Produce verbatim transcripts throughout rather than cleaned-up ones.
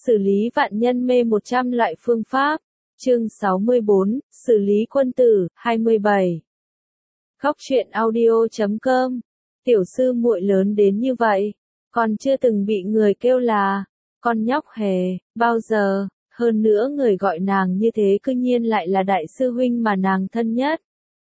Xử lý vạn nhân mê một trăm loại phương pháp. Chương sáu mươi bốn, xử lý quân tử, hai mươi bảy. Góc truyện audio chấm com. Tiểu sư muội lớn đến như vậy, còn chưa từng bị người kêu là con nhóc hề, bao giờ, hơn nữa người gọi nàng như thế cư nhiên lại là đại sư huynh mà nàng thân nhất.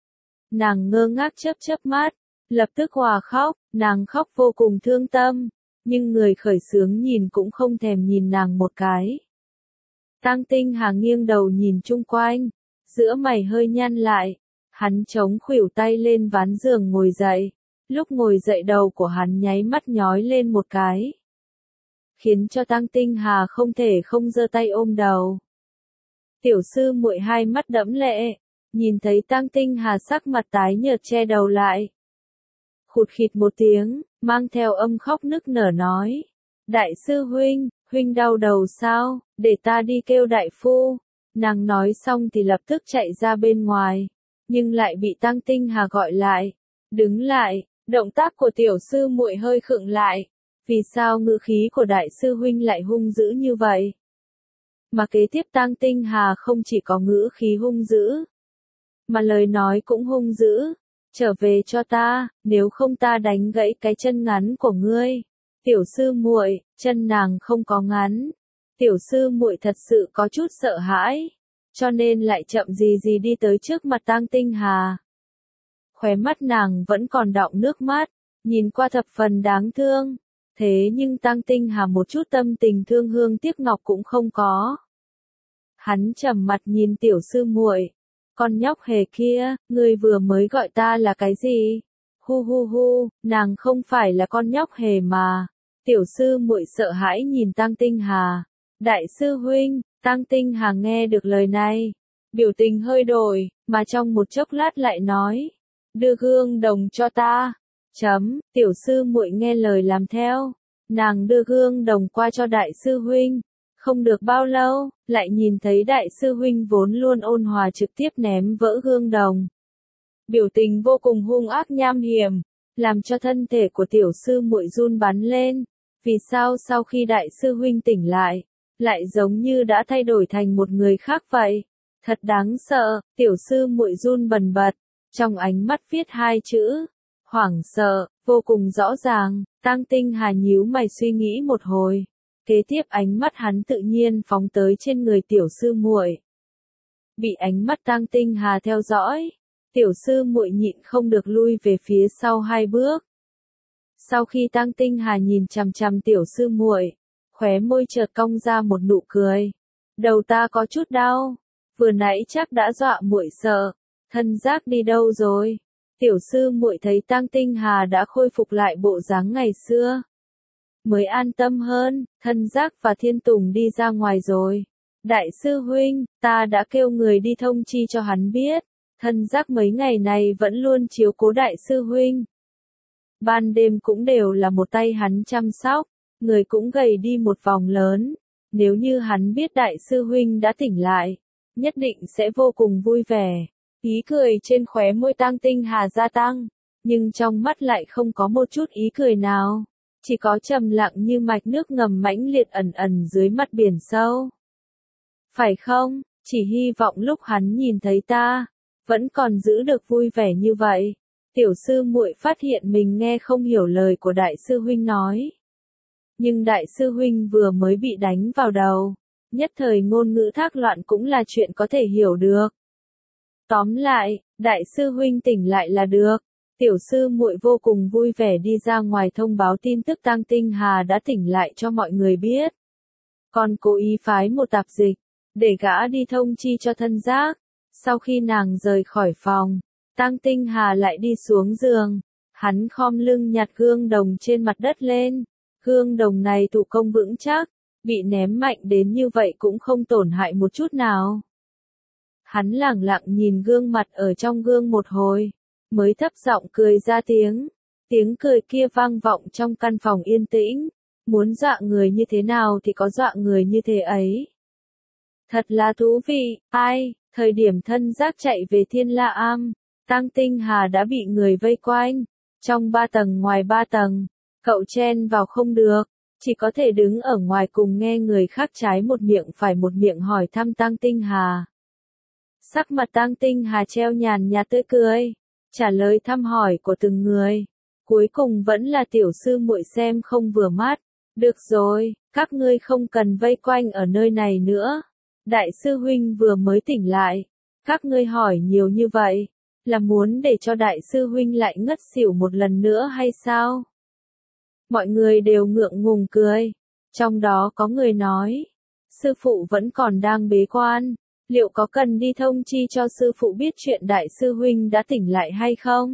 Nàng ngơ ngác chớp chớp mắt, lập tức hòa khóc, nàng khóc vô cùng thương tâm, nhưng người khởi xướng nhìn cũng không thèm nhìn nàng một cái. Tang Tinh Hà nghiêng đầu nhìn chung quanh, giữa mày hơi nhăn lại, hắn chống khuỷu tay lên ván giường ngồi dậy, lúc ngồi dậy đầu của hắn nháy mắt nhói lên một cái, khiến cho Tang Tinh Hà không thể không giơ tay ôm đầu. Tiểu sư muội hai mắt đẫm lệ, nhìn thấy Tang Tinh Hà sắc mặt tái nhợt che đầu lại. Khụt khịt một tiếng, mang theo âm khóc nức nở nói, đại sư huynh, huynh đau đầu sao, để ta đi kêu đại phu. Nàng nói xong thì lập tức chạy ra bên ngoài, nhưng lại bị Tang Tinh Hà gọi lại. Đứng lại, động tác của tiểu sư muội hơi khựng lại, vì sao ngữ khí của đại sư huynh lại hung dữ như vậy? Mà kế tiếp Tang Tinh Hà không chỉ có ngữ khí hung dữ, mà lời nói cũng hung dữ. Trở về cho ta, nếu không ta đánh gãy cái chân ngắn của ngươi. Tiểu sư muội, chân nàng không có ngắn. Tiểu sư muội thật sự có chút sợ hãi, cho nên lại chậm gì gì đi tới trước mặt Tang Tinh Hà. Khóe mắt nàng vẫn còn đọng nước mắt, nhìn qua thập phần đáng thương. Thế nhưng Tang Tinh Hà một chút tâm tình thương hương tiếc ngọc cũng không có. Hắn trầm mặt nhìn tiểu sư muội. Con nhóc hề kia, ngươi vừa mới gọi ta là cái gì? Hu hu hu, nàng không phải là con nhóc hề mà. Tiểu sư muội sợ hãi nhìn Tang Tinh Hà. Đại sư huynh, Tang Tinh Hà nghe được lời này, biểu tình hơi đổi, mà trong một chốc lát lại nói, đưa gương đồng cho ta. Chấm, tiểu sư muội nghe lời làm theo, nàng đưa gương đồng qua cho đại sư huynh. Không được bao lâu, lại nhìn thấy đại sư huynh vốn luôn ôn hòa trực tiếp ném vỡ gương đồng. Biểu tình vô cùng hung ác nham hiểm, làm cho thân thể của tiểu sư muội run bắn lên. Vì sao sau khi đại sư huynh tỉnh lại, lại giống như đã thay đổi thành một người khác vậy? Thật đáng sợ, tiểu sư muội run bần bật, trong ánh mắt viết hai chữ, hoảng sợ, vô cùng rõ ràng. Tang Tinh Hà nhíu mày suy nghĩ một hồi. Kế tiếp ánh mắt hắn tự nhiên phóng tới trên người tiểu sư muội. Bị ánh mắt Tang Tinh Hà theo dõi, tiểu sư muội nhịn không được lui về phía sau hai bước. Sau khi Tang Tinh Hà nhìn chằm chằm tiểu sư muội, khóe môi chợt cong ra một nụ cười. Đầu ta có chút đau, vừa nãy chắc đã dọa muội sợ, thân giác đi đâu rồi? Tiểu sư muội thấy Tang Tinh Hà đã khôi phục lại bộ dáng ngày xưa, mới an tâm hơn. Thân giác và Thiên Tùng đi ra ngoài rồi. Đại sư huynh, ta đã kêu người đi thông chi cho hắn biết. Thân giác mấy ngày này vẫn luôn chiếu cố đại sư huynh. Ban đêm cũng đều là một tay hắn chăm sóc, người cũng gầy đi một vòng lớn. Nếu như hắn biết đại sư huynh đã tỉnh lại, nhất định sẽ vô cùng vui vẻ. Ý cười trên khóe môi Tang Tinh Hà gia tăng, nhưng trong mắt lại không có một chút ý cười nào. Chỉ có trầm lặng như mạch nước ngầm mãnh liệt ẩn ẩn dưới mặt biển sâu. Phải không, chỉ hy vọng lúc hắn nhìn thấy ta, vẫn còn giữ được vui vẻ như vậy. Tiểu sư muội phát hiện mình nghe không hiểu lời của đại sư huynh nói. Nhưng đại sư huynh vừa mới bị đánh vào đầu, nhất thời ngôn ngữ thác loạn cũng là chuyện có thể hiểu được. Tóm lại, đại sư huynh tỉnh lại là được. Tiểu sư muội vô cùng vui vẻ đi ra ngoài thông báo tin tức Tang Tinh Hà đã tỉnh lại cho mọi người biết. Còn cố ý phái một tạp dịch, để gã đi thông chi cho thân giác. Sau khi nàng rời khỏi phòng, Tang Tinh Hà lại đi xuống giường. Hắn khom lưng nhặt gương đồng trên mặt đất lên. Gương đồng này thủ công vững chắc, bị ném mạnh đến như vậy cũng không tổn hại một chút nào. Hắn lẳng lặng nhìn gương mặt ở trong gương một hồi, mới thấp giọng cười ra tiếng. Tiếng cười kia vang vọng trong căn phòng yên tĩnh. Muốn dọa người như thế nào thì có dọa người như thế ấy. Thật là thú vị. Ai, thời điểm thân giác chạy về Thiên La Am, Tang Tinh Hà đã bị người vây quanh. Trong ba tầng ngoài ba tầng, cậu chen vào không được. chỉ có thể đứng ở ngoài cùng nghe người khác trái một miệng phải một miệng hỏi thăm Tang Tinh Hà. Sắc mặt Tang Tinh Hà treo nhàn nhạt tươi cười, trả lời thăm hỏi của từng người. Cuối cùng vẫn là tiểu sư muội xem không vừa mắt. Được rồi, các ngươi không cần vây quanh ở nơi này nữa. Đại sư huynh vừa mới tỉnh lại. Các ngươi hỏi nhiều như vậy, là muốn để cho đại sư huynh lại ngất xỉu một lần nữa hay sao? Mọi người đều ngượng ngùng cười. Trong đó có người nói, sư phụ vẫn còn đang bế quan, liệu có cần đi thông chi cho sư phụ biết chuyện đại sư huynh đã tỉnh lại hay không?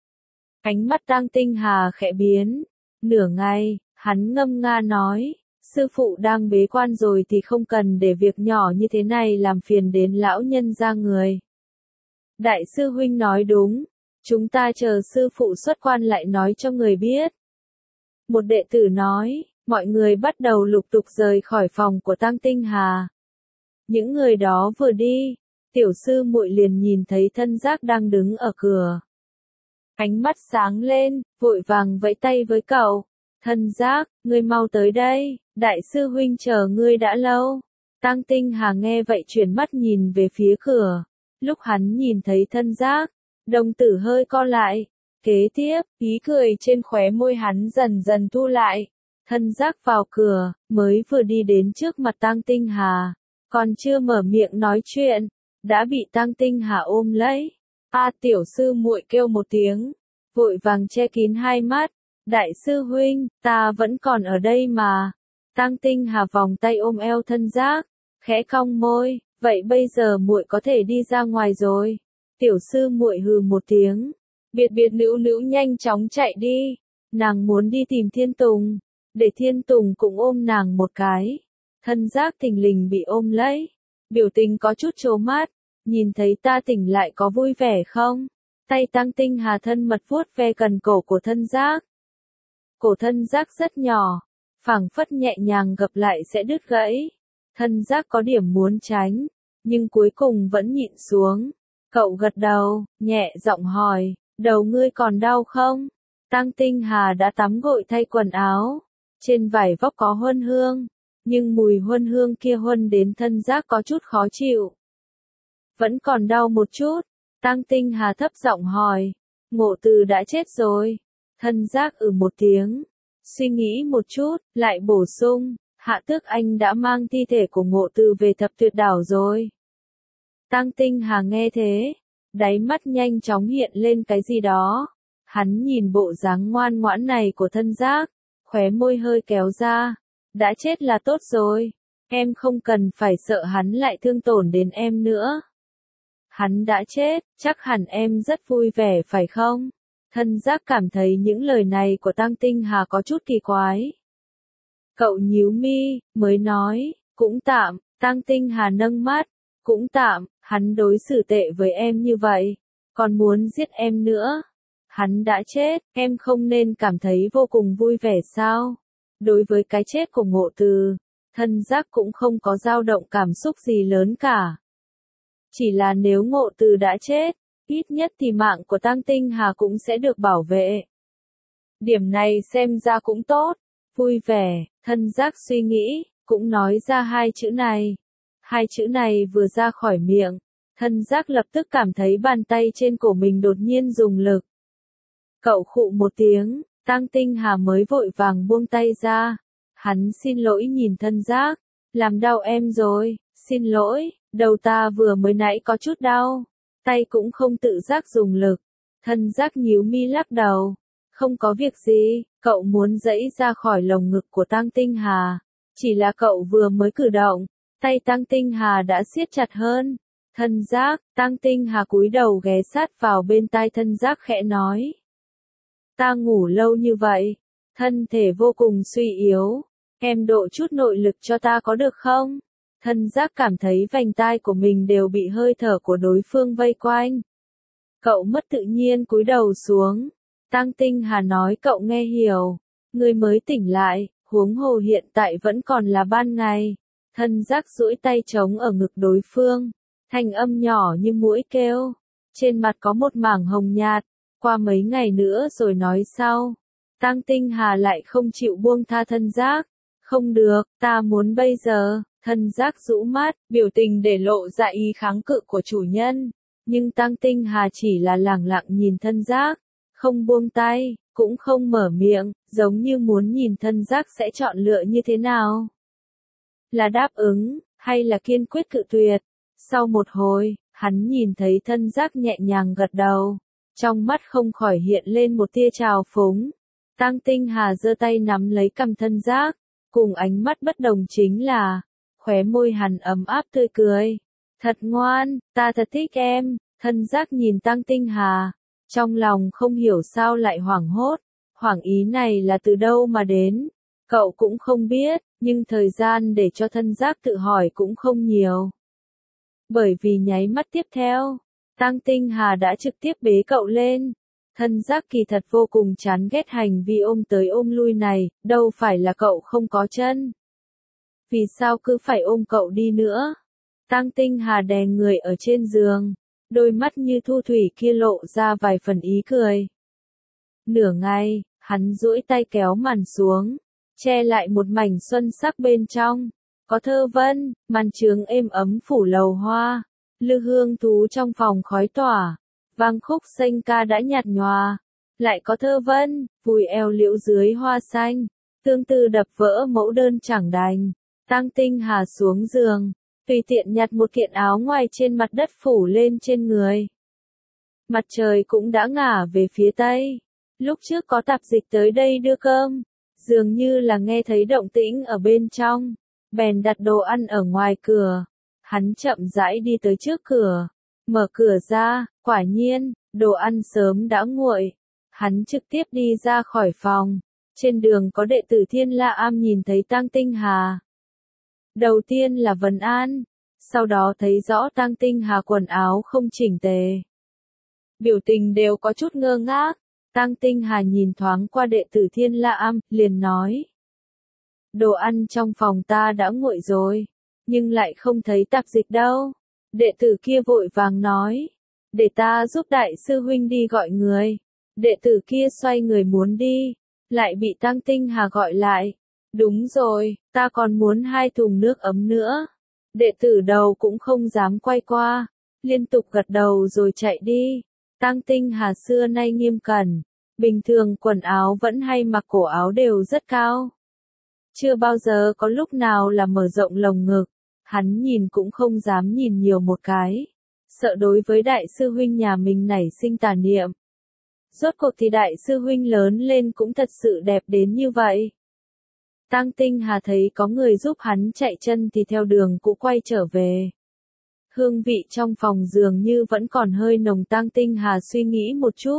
Ánh mắt Tang Tinh Hà khẽ biến, nửa ngày, hắn ngâm nga nói, sư phụ đang bế quan rồi thì không cần để việc nhỏ như thế này làm phiền đến lão nhân gia người. Đại sư huynh nói đúng, chúng ta chờ sư phụ xuất quan lại nói cho người biết. Một đệ tử nói, mọi người bắt đầu lục tục rời khỏi phòng của Tang Tinh Hà. Những người đó vừa đi, tiểu sư muội liền nhìn thấy Thân Giác đang đứng ở cửa. Ánh mắt sáng lên, vội vàng vẫy tay với cậu. Thân Giác, ngươi mau tới đây, đại sư huynh chờ ngươi đã lâu. Tang Tinh Hà nghe vậy chuyển mắt nhìn về phía cửa. Lúc hắn nhìn thấy Thân Giác, đồng tử hơi co lại. Kế tiếp, ý cười trên khóe môi hắn dần dần thu lại. Thân Giác vào cửa, mới vừa đi đến trước mặt Tang Tinh Hà. Còn chưa mở miệng nói chuyện, đã bị Tang Tinh Hà ôm lấy. A tiểu sư muội kêu một tiếng, vội vàng che kín hai mắt. Đại sư huynh, ta vẫn còn ở đây mà. Tang Tinh Hà vòng tay ôm eo Thân Giác, khẽ cong môi, vậy bây giờ muội có thể đi ra ngoài rồi. Tiểu sư muội hừ một tiếng, biệt biệt nữ nữ nhanh chóng chạy đi. Nàng muốn đi tìm Thiên Tùng, để Thiên Tùng cũng ôm nàng một cái. Thân Giác thình lình bị ôm lấy, biểu tình có chút trố mắt, nhìn thấy ta tỉnh lại có vui vẻ không? Tay Tang Tinh Hà thân mật vuốt ve cần cổ của Thân Giác. Cổ Thân Giác rất nhỏ, phảng phất nhẹ nhàng gập lại sẽ đứt gãy. Thân Giác có điểm muốn tránh, nhưng cuối cùng vẫn nhịn xuống. Cậu gật đầu, nhẹ giọng hỏi, đầu ngươi còn đau không? Tang Tinh Hà đã tắm gội thay quần áo, trên vải vóc có huân hương, nhưng mùi huân hương kia huân đến Thân Giác có chút khó chịu. Vẫn còn đau một chút, Tang Tinh Hà thấp giọng hỏi, Ngộ Từ đã chết rồi. Thân Giác ừ một tiếng, suy nghĩ một chút, lại bổ sung, Hạ Tước Anh đã mang thi thể của Ngộ Từ về Thập Tuyệt Đảo rồi. Tang Tinh Hà nghe thế, đáy mắt nhanh chóng hiện lên cái gì đó. Hắn nhìn bộ dáng ngoan ngoãn này của Thân Giác, khóe môi hơi kéo ra. Đã chết là tốt rồi, em không cần phải sợ hắn lại thương tổn đến em nữa. Hắn đã chết, chắc hẳn em rất vui vẻ phải không? Thân Giác cảm thấy những lời này của Tang Tinh Hà có chút kỳ quái. Cậu nhíu mi, mới nói, cũng tạm. Tang Tinh Hà nâng mắt, cũng tạm, hắn đối xử tệ với em như vậy, còn muốn giết em nữa. Hắn đã chết, em không nên cảm thấy vô cùng vui vẻ sao? Đối với cái chết của Ngộ Từ, Thân Giác cũng không có dao động cảm xúc gì lớn cả. Chỉ là nếu Ngộ Từ đã chết, ít nhất thì mạng của Tang Tinh Hà cũng sẽ được bảo vệ. Điểm này xem ra cũng tốt, vui vẻ. Thân Giác suy nghĩ, cũng nói ra hai chữ này. Hai chữ này vừa ra khỏi miệng, Thân Giác lập tức cảm thấy bàn tay trên cổ mình đột nhiên dùng lực. Cậu khụ một tiếng, Tang Tinh Hà mới vội vàng buông tay ra. Hắn xin lỗi nhìn Thân Giác, làm đau em rồi, xin lỗi, đầu ta vừa mới nãy có chút đau, tay cũng không tự giác dùng lực. Thân Giác nhíu mi lắc đầu, không có việc gì, cậu muốn giãy ra khỏi lồng ngực của Tang Tinh Hà. Chỉ là cậu vừa mới cử động, tay Tang Tinh Hà đã siết chặt hơn. Thân Giác, Tang Tinh Hà cúi đầu ghé sát vào bên tai Thân Giác khẽ nói. Ta ngủ lâu như vậy, thân thể vô cùng suy yếu, em độ chút nội lực cho ta có được không? Thân Giác cảm thấy vành tai của mình đều bị hơi thở của đối phương vây quanh. Cậu mất tự nhiên cúi đầu xuống. Tang Tinh Hà nói cậu nghe hiểu, người mới tỉnh lại, huống hồ hiện tại vẫn còn là ban ngày. Thân Giác duỗi tay trống ở ngực đối phương, thanh âm nhỏ như muỗi kêu, trên mặt có một mảng hồng nhạt, qua mấy ngày nữa rồi nói sau. Tang Tinh Hà lại không chịu buông tha Thân Giác, Không được, ta muốn bây giờ. Thân giác rũ mắt, biểu tình để lộ ra ý kháng cự của chủ nhân. Nhưng Tăng Tinh Hà chỉ là lẳng lặng nhìn thân giác, không buông tay, cũng không mở miệng, giống như muốn nhìn thân giác sẽ chọn lựa như thế nào. Là đáp ứng, hay là kiên quyết cự tuyệt. Sau một hồi, hắn nhìn thấy thân giác nhẹ nhàng gật đầu. Trong mắt không khỏi hiện lên một tia trào phúng. Tăng Tinh Hà giơ tay nắm lấy cằm thân giác, cùng ánh mắt bất đồng chính là, khóe môi hắn ấm áp tươi cười. Thật ngoan, ta thật thích em. Thân giác nhìn Tăng Tinh Hà, trong lòng không hiểu sao lại hoảng hốt. Hoảng ý này là từ đâu mà đến, cậu cũng không biết, nhưng thời gian để cho thân giác tự hỏi cũng không nhiều. Bởi vì nháy mắt tiếp theo, Tăng Tinh Hà đã trực tiếp bế cậu lên. Thân giác kỳ thật vô cùng chán ghét hành vi ôm tới ôm lui này, đâu phải là cậu không có chân. Vì sao cứ phải ôm cậu đi nữa? Tăng Tinh Hà đè người ở trên giường, đôi mắt như thu thủy kia lộ ra vài phần ý cười. Nửa ngày, hắn duỗi tay kéo màn xuống, che lại một mảnh xuân sắc bên trong. Có thơ vân, màn trướng êm ấm phủ lầu hoa, lư hương thú trong phòng khói tỏa, vang khúc xanh ca đã nhạt nhòa. Lại có thơ vân, vùi eo liễu dưới hoa xanh, tương tư đập vỡ mẫu đơn chẳng đành. Tăng Tinh Hà xuống giường, tùy tiện nhặt một kiện áo ngoài trên mặt đất phủ lên trên người. Mặt trời cũng đã ngả về phía tây. Lúc trước có tạp dịch tới đây đưa cơm, dường như là nghe thấy động tĩnh ở bên trong, bèn đặt đồ ăn ở ngoài cửa. Hắn chậm rãi đi tới trước cửa, mở cửa ra, quả nhiên, đồ ăn sớm đã nguội. Hắn trực tiếp đi ra khỏi phòng. Trên đường có đệ tử Thiên La Am nhìn thấy Tăng Tinh Hà. Đầu tiên là vấn an, sau đó thấy rõ Tăng Tinh Hà quần áo không chỉnh tề. Biểu tình đều có chút ngơ ngác. Tăng Tinh Hà nhìn thoáng qua đệ tử Thiên La Am, liền nói. Đồ ăn trong phòng ta đã nguội rồi, nhưng lại không thấy tạp dịch đâu. Đệ tử kia vội vàng nói. Để ta giúp đại sư huynh đi gọi người. Đệ tử kia xoay người muốn đi, lại bị Tăng Tinh Hà gọi lại. Đúng rồi, ta còn muốn hai thùng nước ấm nữa. Đệ tử đầu cũng không dám quay qua, liên tục gật đầu rồi chạy đi. Tăng Tinh Hà xưa nay nghiêm cẩn, bình thường quần áo vẫn hay mặc cổ áo đều rất cao. Chưa bao giờ có lúc nào là mở rộng lồng ngực, hắn nhìn cũng không dám nhìn nhiều một cái, sợ đối với đại sư huynh nhà mình nảy sinh tà niệm. Rốt cuộc thì đại sư huynh lớn lên cũng thật sự đẹp đến như vậy. Tăng Tinh Hà thấy có người giúp hắn chạy chân thì theo đường cũ quay trở về. Hương vị trong phòng dường như vẫn còn hơi nồng. Tăng Tinh Hà suy nghĩ một chút.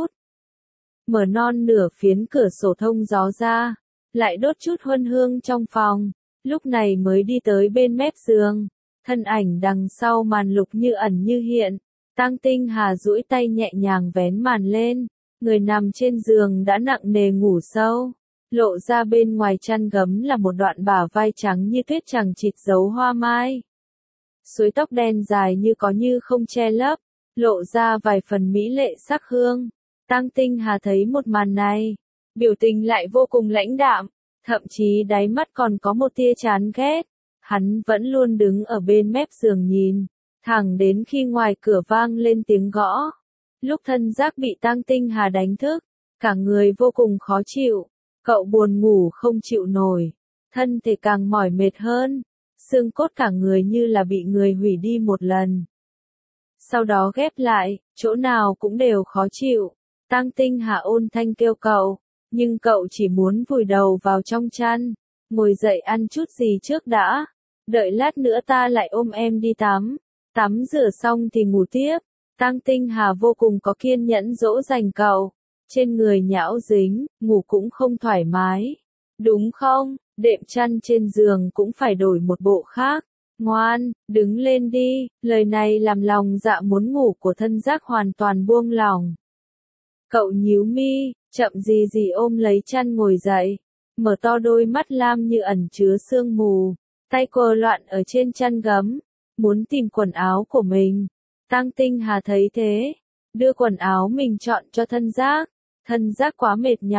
Mở non nửa phiến cửa sổ thông gió ra, lại đốt chút huân hương trong phòng, lúc này mới đi tới bên mép giường. Thân ảnh đằng sau màn lục như ẩn như hiện. Tăng Tinh Hà duỗi tay nhẹ nhàng vén màn lên, người nằm trên giường đã nặng nề ngủ sâu. Lộ ra bên ngoài chăn gấm là một đoạn bả vai trắng như tuyết chằng chịt dấu hoa mai. Suối tóc đen dài như có như không che lấp, lộ ra vài phần mỹ lệ sắc hương. Tăng Tinh Hà thấy một màn này, biểu tình lại vô cùng lãnh đạm, thậm chí đáy mắt còn có một tia chán ghét. Hắn vẫn luôn đứng ở bên mép giường nhìn, thẳng đến khi ngoài cửa vang lên tiếng gõ. Lúc thân giác bị Tăng Tinh Hà đánh thức, cả người vô cùng khó chịu. Cậu buồn ngủ không chịu nổi, thân thể càng mỏi mệt hơn, xương cốt cả người như là bị người hủy đi một lần. Sau đó ghép lại, chỗ nào cũng đều khó chịu. Tăng Tinh Hà ôn thanh kêu cậu, nhưng cậu chỉ muốn vùi đầu vào trong chăn, ngồi dậy ăn chút gì trước đã, đợi lát nữa ta lại ôm em đi tắm, tắm rửa xong thì ngủ tiếp. Tăng Tinh Hà vô cùng có kiên nhẫn dỗ dành cậu. Trên người nhão dính, ngủ cũng không thoải mái. Đúng không, đệm chăn trên giường cũng phải đổi một bộ khác. Ngoan, đứng lên đi. Lời này làm lòng dạ muốn ngủ của thân giác hoàn toàn buông lỏng. Cậu nhíu mi, chậm gì gì ôm lấy chăn ngồi dậy. Mở to đôi mắt lam như ẩn chứa sương mù. Tay quờ loạn ở trên chăn gấm. Muốn tìm quần áo của mình. Tăng Tinh Hà thấy thế, đưa quần áo mình chọn cho thân giác. Thân giác quá mệt nhọc,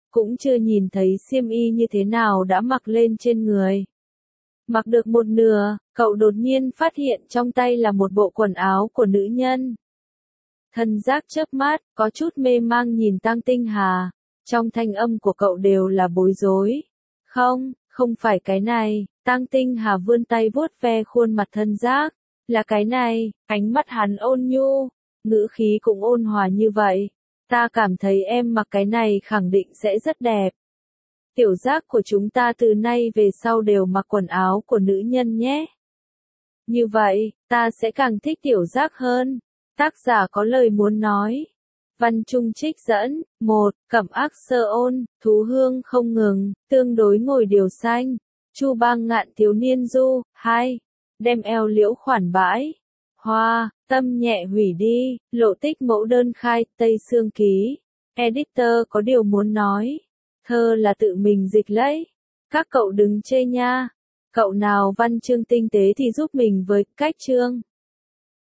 cũng chưa nhìn thấy xiêm y như thế nào đã mặc lên trên người. Mặc được một nửa, cậu đột nhiên phát hiện trong tay là một bộ quần áo của nữ nhân. Thân giác chớp mắt, có chút mê mang nhìn Tang Tinh Hà, trong thanh âm của cậu đều là bối rối. Không, không phải cái này, Tang Tinh Hà vươn tay vuốt ve khuôn mặt thân giác, là cái này, ánh mắt hắn ôn nhu, ngữ khí cũng ôn hòa như vậy. Ta cảm thấy em mặc cái này khẳng định sẽ rất đẹp. Tiểu giác của chúng ta từ nay về sau đều mặc quần áo của nữ nhân nhé. Như vậy, ta sẽ càng thích tiểu giác hơn. Tác giả có lời muốn nói. Văn Trung trích dẫn, một. Cẩm ác sơ ôn, thú hương không ngừng, tương đối ngồi điều xanh. Chu Bang ngạn thiếu niên du, hai. Đem eo liễu khoản bãi. Hoa, tâm nhẹ hủy đi, lộ tích mẫu đơn khai, Tây Sương Ký. Editor có điều muốn nói. Thơ là tự mình dịch lấy. Các cậu đừng chê nha. Cậu nào văn chương tinh tế thì giúp mình với cách chương.